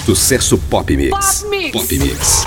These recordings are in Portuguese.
Sucesso Pop Mix. Pop Mix. Pop Mix.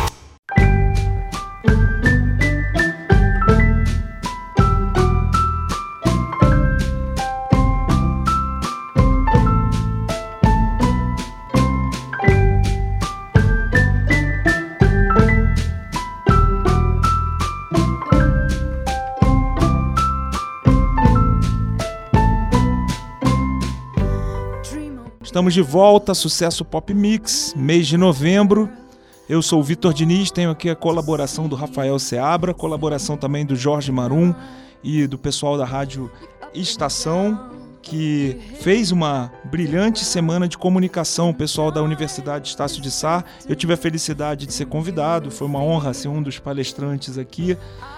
Estamos de volta, Sucesso Pop Mix, mês de novembro. Eu sou o Vitor Diniz, tenho aqui a colaboração do Rafael Seabra, colaboração também do Jorge Marum e do pessoal da Rádio Estação, que fez uma brilhante semana de comunicação, o pessoal da Universidade Estácio de Sá. Eu tive a felicidade de ser convidado, foi uma honra ser um dos palestrantes aqui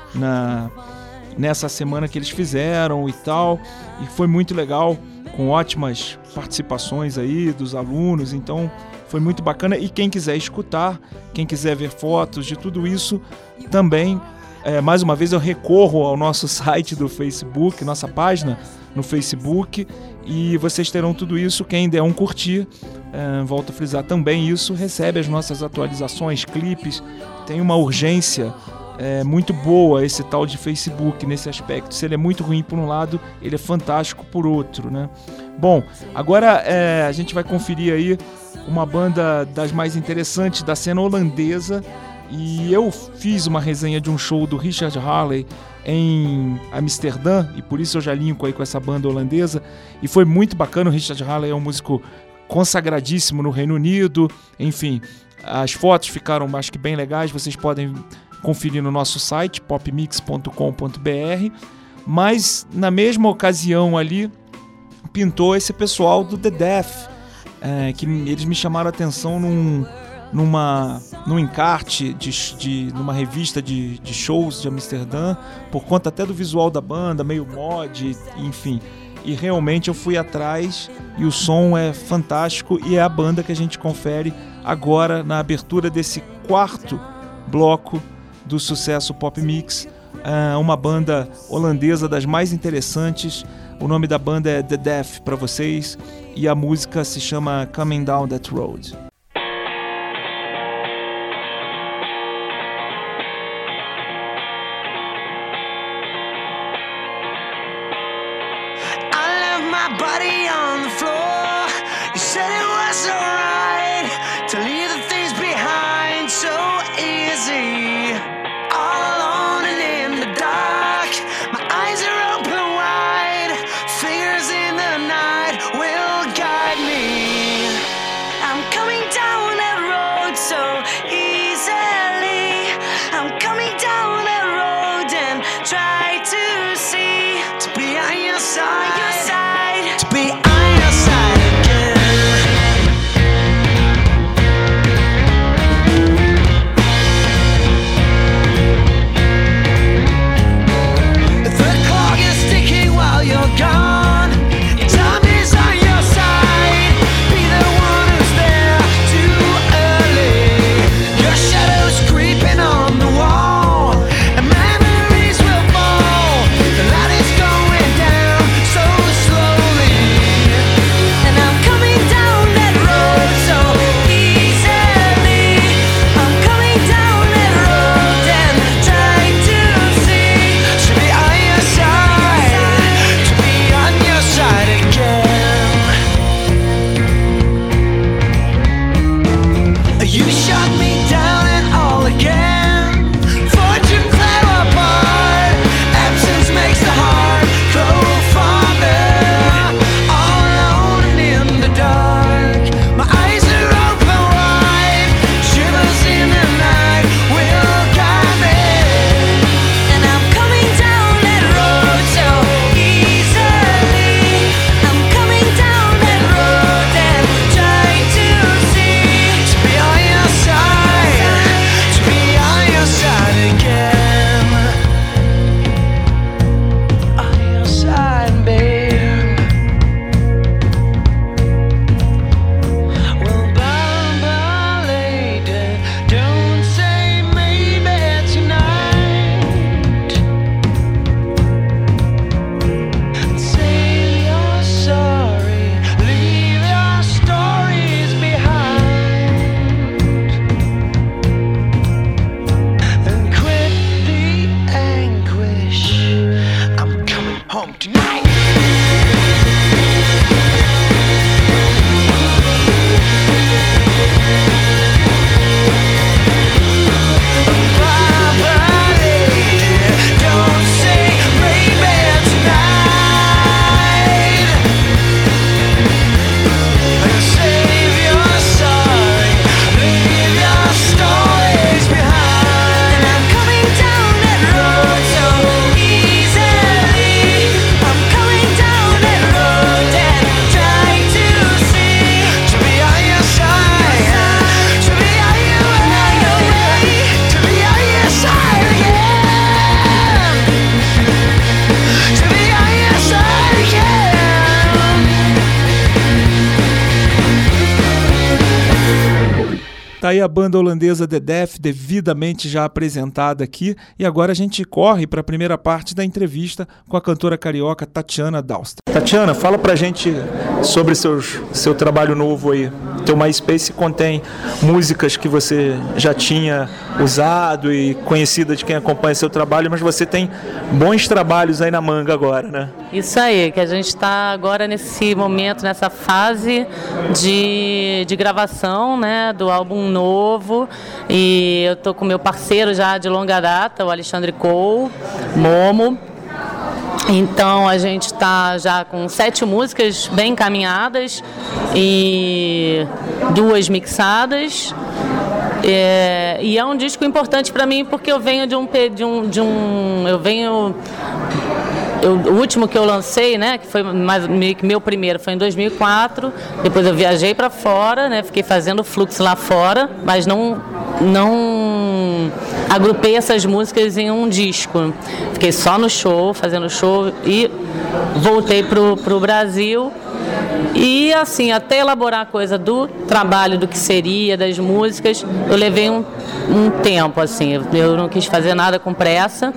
nessa semana que eles fizeram e tal, e foi muito legal, com ótimas participações aí dos alunos, então foi muito bacana. E quem quiser escutar, quem quiser ver fotos de tudo isso, também, mais uma vez eu recorro ao nosso site do Facebook, nossa página no Facebook, e vocês terão tudo isso. Quem der um curtir, volto a frisar também isso, recebe as nossas atualizações, clipes. Tem uma urgência muito boa esse tal de Facebook nesse aspecto. Se ele é muito ruim por um lado, ele é fantástico por outro, né? Bom, agora a gente vai conferir aí uma banda das mais interessantes da cena holandesa, e eu fiz uma resenha de um show do Richard Halley em Amsterdã, e por isso eu já linko aí com essa banda holandesa, e foi muito bacana. O Richard Halley é um músico consagradíssimo no Reino Unido, enfim, as fotos ficaram, acho que, bem legais, vocês podem conferir no nosso site, popmix.com.br, mas na mesma ocasião ali pintou esse pessoal do The Deaf, que eles me chamaram a atenção num encarte numa revista de shows de Amsterdã, por conta até do visual da banda, meio mod, enfim, e realmente eu fui atrás e o som é fantástico, e é a banda que a gente confere agora na abertura desse quarto bloco do Sucesso Pop Mix, uma banda holandesa das mais interessantes. O nome da banda é The Deaf para vocês, e a música se chama Coming Down That Road. I left my body on the floor. You said it was alright to leave the things behind so easy. All alone and in the dark, my eyes are open wide. Fingers in the night will guide me. I'm coming down that road so easily. I'm coming down that road and try to see, to be on your side, to be on your side again. Tá aí a banda holandesa The Def, devidamente já apresentada aqui, e agora a gente corre para a primeira parte da entrevista com a cantora carioca Tatiana Dalstra. Tatiana, fala pra gente sobre seu trabalho novo aí. Teu MySpace contém músicas que você já tinha usado e conhecida de quem acompanha seu trabalho, mas você tem bons trabalhos aí na manga agora, né? Isso aí, que a gente está agora nesse momento, nessa fase de gravação, né, do álbum novo, e eu tô com meu parceiro já de longa data, o Alexandre Cole, Momo. Então a gente está já com 7 músicas bem encaminhadas e 2 mixadas. E é um disco importante para mim porque eu venho o último que eu lancei, né, que foi meio que meu primeiro, foi em 2004. Depois eu viajei para fora, né, fiquei fazendo fluxo lá fora, mas não agrupei essas músicas em um disco. Fiquei só no show, fazendo show, e voltei pro Brasil. E assim, até elaborar a coisa do trabalho, do que seria, das músicas, eu levei um tempo, assim, eu não quis fazer nada com pressa.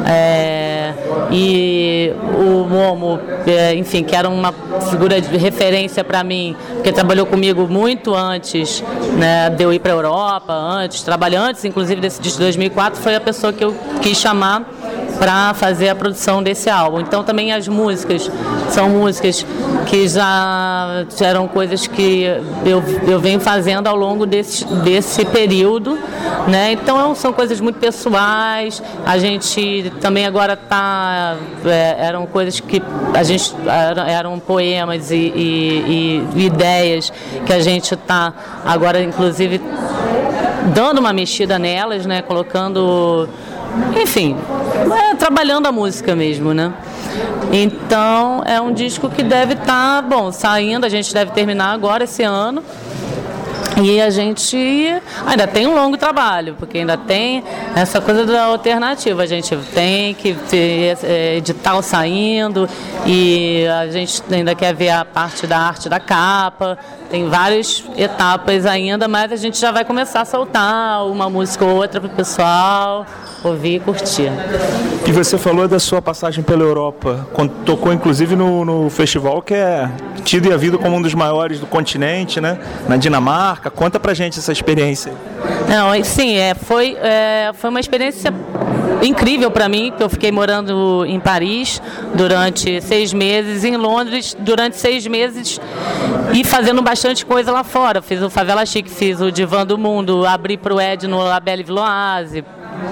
E o Momo, enfim, que era uma figura de referência para mim, porque trabalhou comigo muito antes, né, de eu ir para a Europa, trabalhou antes, inclusive desse disco de 2004, foi a pessoa que eu quis chamar para fazer a produção desse álbum. Então também as músicas são músicas que já eram coisas que eu venho fazendo ao longo desse período, né? Então são coisas muito pessoais. A gente também agora eram coisas que a gente eram poemas e ideias que a gente está agora inclusive dando uma mexida nelas, né? Colocando, enfim, trabalhando a música mesmo, né? Então é um disco que deve estar, saindo, a gente deve terminar agora esse ano. E a gente ainda tem um longo trabalho, porque ainda tem essa coisa da alternativa. A gente tem que ter edital saindo e a gente ainda quer ver a parte da arte da capa. Tem várias etapas ainda, mas a gente já vai começar a soltar uma música ou outra para o pessoal ouvir e curtir. E você falou da sua passagem pela Europa, tocou inclusive no festival que é tido e havido como um dos maiores do continente, né? Na Dinamarca. Conta pra gente essa experiência. Não, sim, foi uma experiência incrível para mim, que eu fiquei morando em Paris durante 6 meses, em Londres durante 6 meses e fazendo bastante coisa lá fora. Fiz o Favela Chic, fiz o Divã do Mundo, abri pro Ed no La Belle Villoise,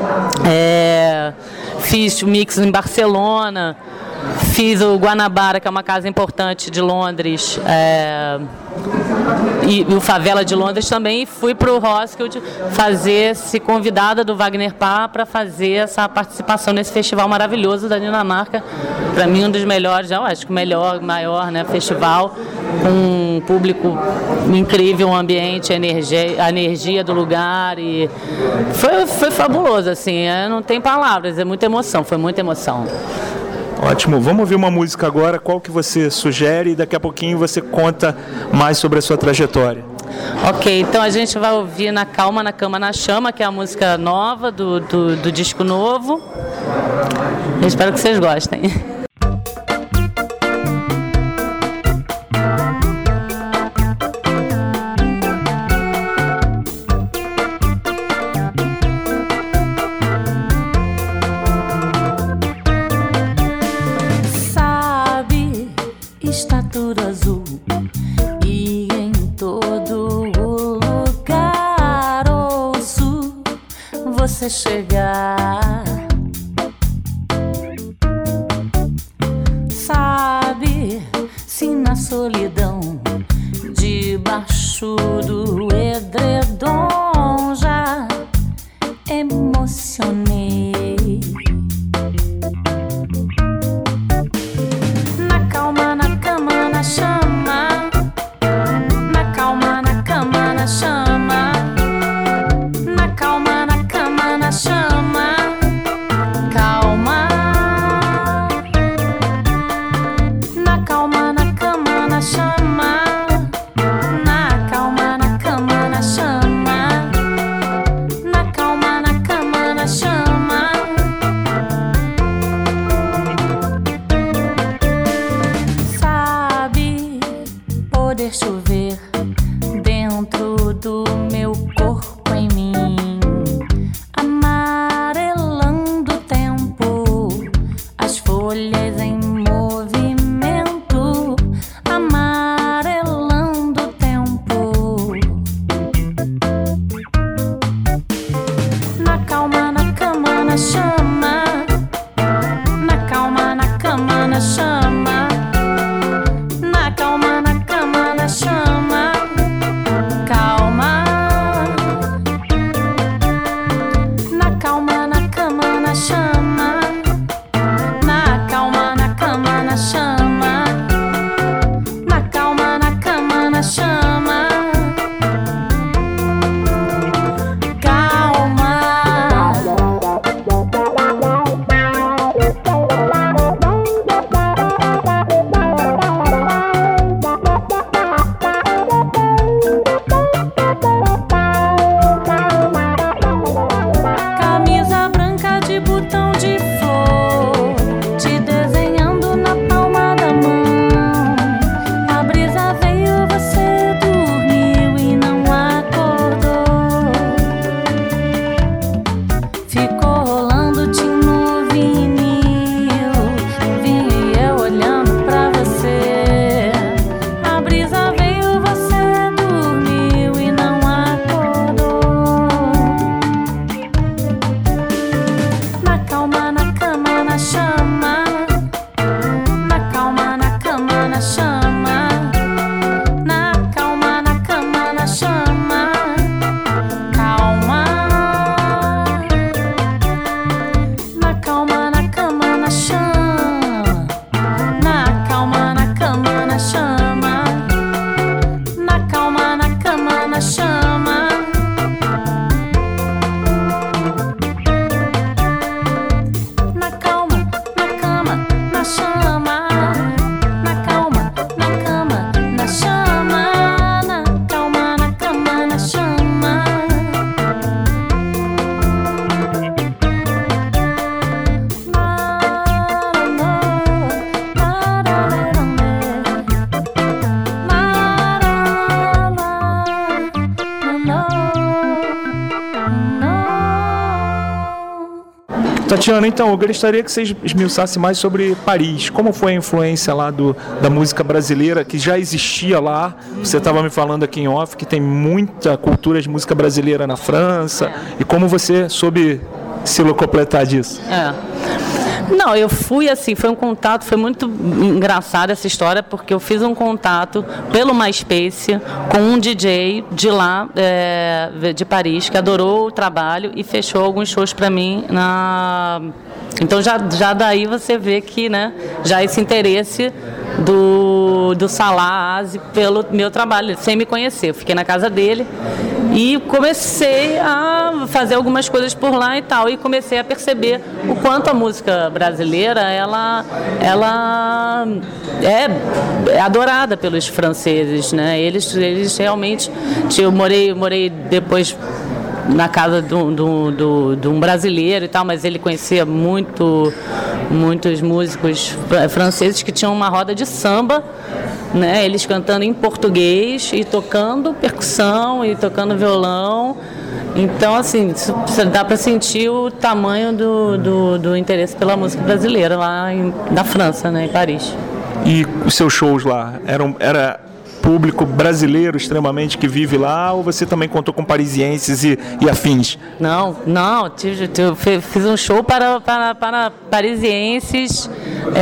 fiz o mix em Barcelona, fiz o Guanabara, que é uma casa importante de Londres, e o Favela de Londres também, e fui para o Roskilde ser convidada do Wagner Pá para fazer essa participação nesse festival maravilhoso da Dinamarca. Para mim, um dos melhores, eu acho que o maior, né, festival, com um público incrível, um ambiente, a energia do lugar, e foi fabuloso, assim, não tem palavras, é muita emoção, foi muita emoção. Ótimo, vamos ouvir uma música agora, qual que você sugere, e daqui a pouquinho você conta mais sobre a sua trajetória. Ok, então a gente vai ouvir Na Calma, na Cama, na Chama, que é a música nova do disco novo. Eu espero que vocês gostem. Estatura azul e em todo lugar ouço você chegar. Sabe se na solidão debaixo do edredom já emocionei. Chama, na calma, na cama, na chama. Tatiana, então, eu gostaria que você esmiuçasse mais sobre Paris. Como foi a influência lá da música brasileira, que já existia lá? Você estava me falando aqui em off que tem muita cultura de música brasileira na França. E como você soube se locupletar disso? Não, eu fui assim, foi um contato, foi muito engraçado essa história, porque eu fiz um contato pelo MySpace com um DJ de lá, de Paris, que adorou o trabalho e fechou alguns shows para mim Então já daí você vê que, né, já esse interesse do Salah Aze pelo meu trabalho, sem me conhecer. Eu fiquei na casa dele e comecei a fazer algumas coisas por lá e tal, e comecei a perceber o quanto a música brasileira ela é adorada pelos franceses, né? Eles realmente, eu morei depois na casa de um brasileiro e tal, mas ele conhecia muitos músicos franceses que tinham uma roda de samba, né? Eles cantando em português e tocando percussão e tocando violão. Então, assim, dá para sentir o tamanho do interesse pela música brasileira lá na França, né, em Paris. E os seus shows lá, era público brasileiro extremamente que vive lá, ou você também contou com parisienses e afins? Não, eu fiz um show para parisienses,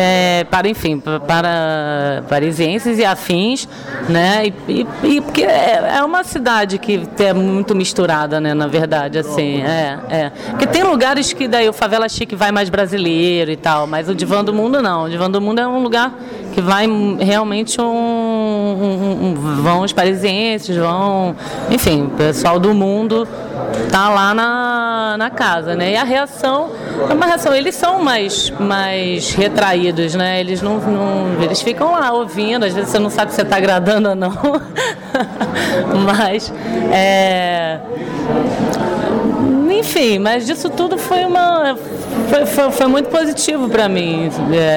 para parisienses e afins, né? E porque é uma cidade que é muito misturada, né? Na verdade, assim, porque tem lugares que daí o Favela Chique vai mais brasileiro e tal, mas o Divã do Mundo não. O Divã do Mundo é um lugar que vai realmente vão os parisienses, enfim, o pessoal do mundo tá lá na casa, né? E a reação é uma reação, eles são mais retraídos, né? Eles eles ficam lá ouvindo, às vezes você não sabe se você tá agradando ou não, mas enfim, mas disso tudo foi muito positivo para mim.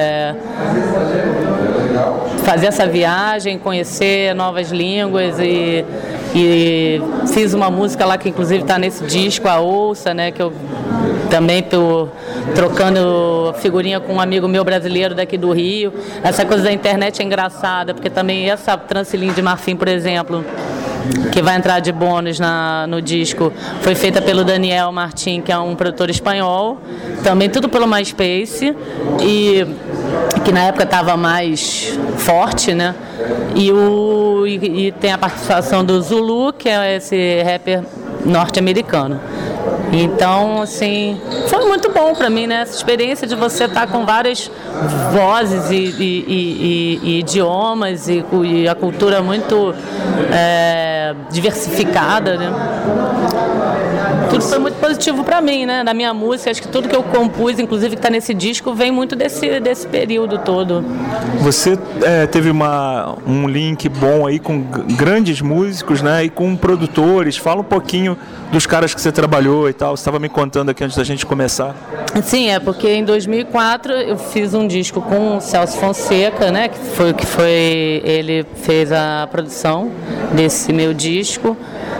Fazer essa viagem, conhecer novas línguas e fiz uma música lá que inclusive está nesse disco, a Ouça, né, que eu também estou trocando figurinha com um amigo meu brasileiro daqui do Rio. Essa coisa da internet é engraçada, porque também essa Transilinho de Marfim, por exemplo, que vai entrar de bônus no disco, foi feita pelo Daniel Martin, que é um produtor espanhol, também tudo pelo MySpace, e que na época estava mais forte, né? E tem a participação do Zulu, que é esse rapper norte-americano. Então, assim, foi muito bom para mim, né? Essa experiência de você estar com várias vozes e idiomas e a cultura muito diversificada, né? Tudo foi muito positivo para mim, né? Da minha música, acho que tudo que eu compus, inclusive que está nesse disco, vem muito desse período todo. Você teve um link bom aí com grandes músicos, né? E com produtores. Fala um pouquinho dos caras que você trabalhou e tal. Você estava me contando aqui antes da gente começar. Sim, porque em 2004 eu fiz um disco com o Celso Fonseca, né? Que foi ele fez a produção desse meu disco.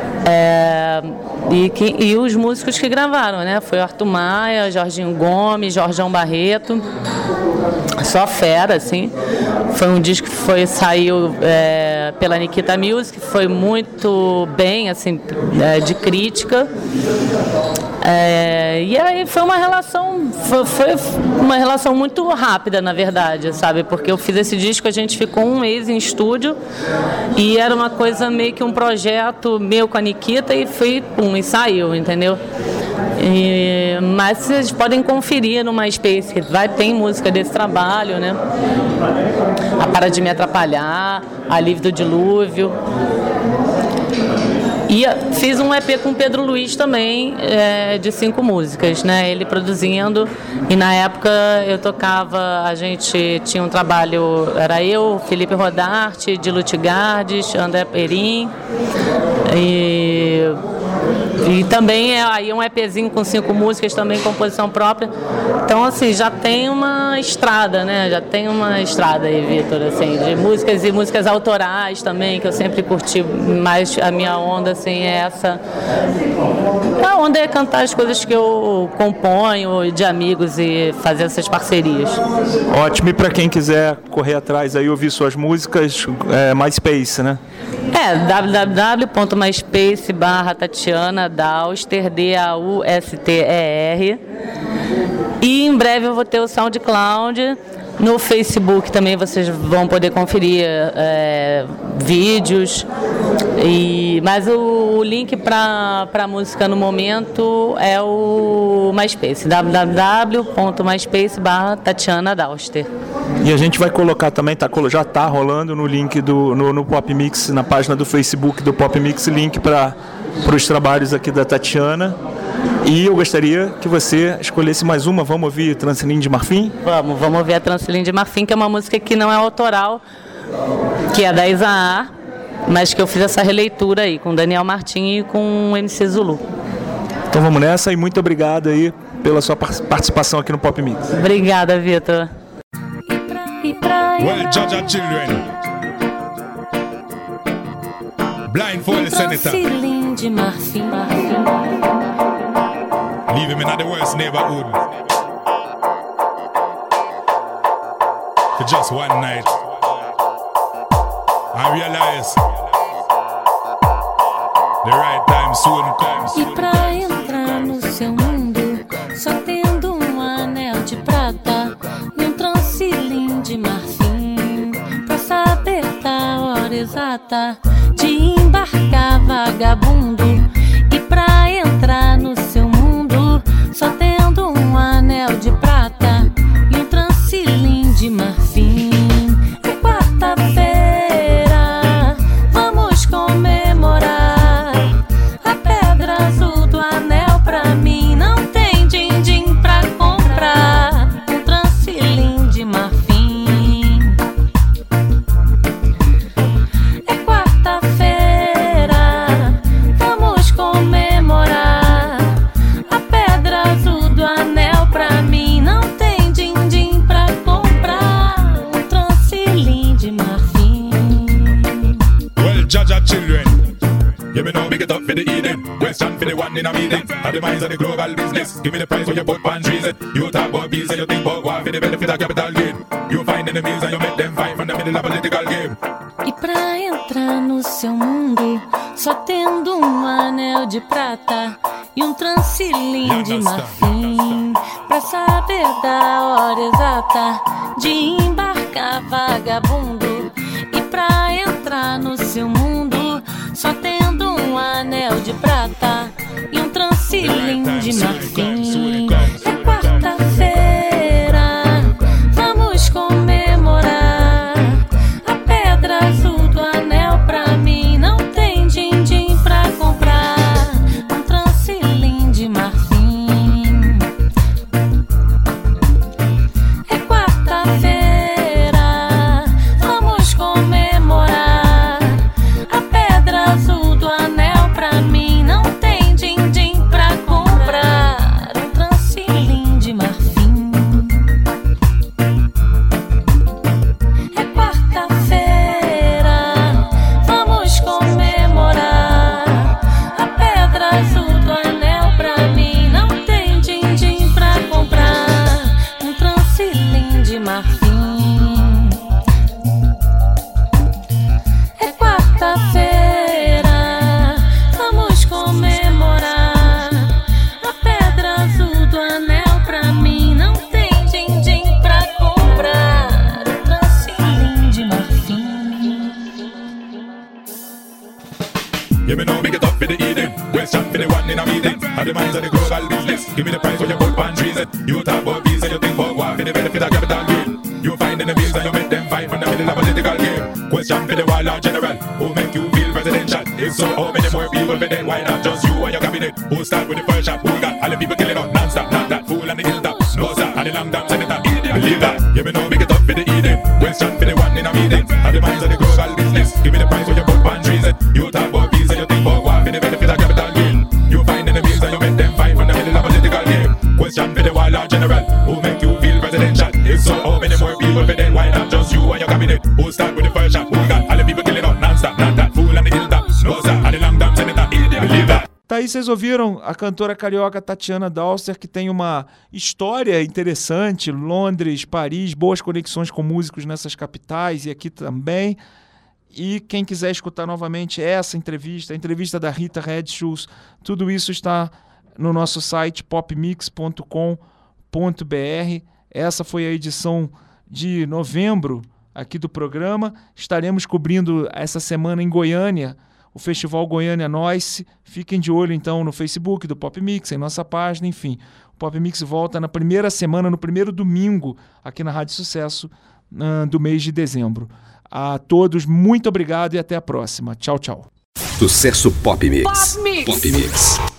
E os músicos que gravaram, né? Foi Arthur Maia, Jorginho Gomes, Jorjão Barreto, só fera, assim. Foi um disco que saiu pela Nikita Music, foi muito bem, assim, de crítica. E aí foi uma relação muito rápida, na verdade, sabe? Porque eu fiz esse disco, a gente ficou um mês em estúdio e era uma coisa meio que um projeto meu com a Nikita e e saiu, entendeu? Mas vocês podem conferir no MySpace, que tem música desse trabalho, né? A Para de Me Atrapalhar, A Livre do Dilúvio. E fiz um EP com o Pedro Luiz também, de 5 músicas, né? Ele produzindo, e na época eu tocava, a gente tinha um trabalho, era eu, Felipe Rodarte, Dilu Tigardes, André Perim, E também é aí um EPzinho com 5 músicas, também composição própria. Então, assim, já tem uma estrada, né? Já tem uma estrada aí, Vitor, assim, de músicas e músicas autorais também, que eu sempre curti mais. A minha onda, assim, é essa. A onda é cantar as coisas que eu componho de amigos e fazer essas parcerias. Ótimo, e para quem quiser correr atrás aí, ouvir suas músicas, MySpace, né? www.myspace.com/Tatiana Dauster, DAUSTER. E em breve eu vou ter o SoundCloud. No Facebook também vocês vão poder conferir vídeos. Mas o link para a música no momento é o MySpace, www.myspace.com/Tatiana Dauster. E a gente vai colocar também, já está rolando no link no Pop Mix, na página do Facebook do Pop Mix, link para os trabalhos aqui da Tatiana. E eu gostaria que você escolhesse mais uma. Vamos ouvir Transilim de Marfim? Vamos ouvir a Transilim de Marfim, que é uma música que não é autoral, que é da Isaá, mas que eu fiz essa releitura aí com Daniel Martim e com o MC Zulu. Então vamos nessa e muito obrigado aí pela sua participação aqui no Pop Mix. Obrigada, Vitor. Well, judge our children. Blindfold the senator. Transilim de Marfim. Leave him in the worst neighborhood. For just one night. I realize the right time soon comes. E pra entrar no seu mundo, só tendo um anel de prata e um transilim de marfim, pra saber da hora exata de embarcar vagabundo. E pra entrar no seu mundo, só tendo um anel de prata e um transilim de marfim. É quarta-feira, vamos comemorar. A pedra azul do anel pra mim não tem din-din pra comprar. Um transilim de marfim. É quarta-feira, vamos comemorar. A pedra azul do anel pra mim não tem din-din pra comprar. Um transilim de marfim. Well, judge our children. You me know big it up for the Eden. Question for the one in a meeting. At the minds of the global business. Give me the price for your put pan treason. You talk about peace and you think about war for the benefit of capital gain. You find enemies and you make them fight from the middle of political game. E pra entrar no seu mundo, só tendo um anel de prata e um transilim de marfim, pra saber da hora exata de embarcar vagabundo. E pra entrar no seu mundo, só tendo um anel de prata e um transilim de marfim. É quarta-feira, vamos comemorar. A pedra azul do anel pra mim não tem din-din pra comprar. Um transilim de marfim. É quarta-feira, vamos comemorar. A pedra azul do anel pra mim não tem din-din pra comprar. Um transilim de marfim. É quarta-feira, vamos comemorar. A pedra azul do anel pra mim não tem din-din pra comprar. Um transilim de marfim. É quarta-feira, vamos comemorar. A pedra azul do anel pra mim não tem din-din pra comprar. Um transilim de marfim. You me know big it up for the Eden. Question for the one in a meeting. At the minds of the global business. Give me the price for your put pan treason. You talk about peace and you think about war for the benefit of capital gain. You find enemies and you make them fight from the middle of political game. Question for the warlord general. Who make you feel presidential? If so, how many more people for then? Why not just you and your cabinet? Who start with the first shot? Who got all the people killing up non-stop? Not that fool on the hilltop. No sir, and the long-term senator. Believe that. You me know big it up for the Eden. Question for the one in a meeting. At the minds of the global business. Give me the price for your put pan treason. You talk about peace and you think about war for the benefit of capital gain. You find Tá aí, vocês ouviram a cantora carioca Tatiana Dalster, que tem uma história interessante, Londres, Paris, boas conexões com músicos nessas capitais e aqui também. E quem quiser escutar novamente essa entrevista, a entrevista da Rita Red Shoes, tudo isso está no nosso site popmix.com.br. Essa foi a edição de novembro aqui do programa. Estaremos cobrindo essa semana em Goiânia, o Festival Goiânia Noise. Fiquem de olho então no Facebook do Pop Mix, em nossa página, enfim. O Pop Mix volta na primeira semana, no primeiro domingo, aqui na Rádio Sucesso do mês de dezembro. A todos, muito obrigado e até a próxima. Tchau, tchau. Sucesso Pop Mix. Pop Mix.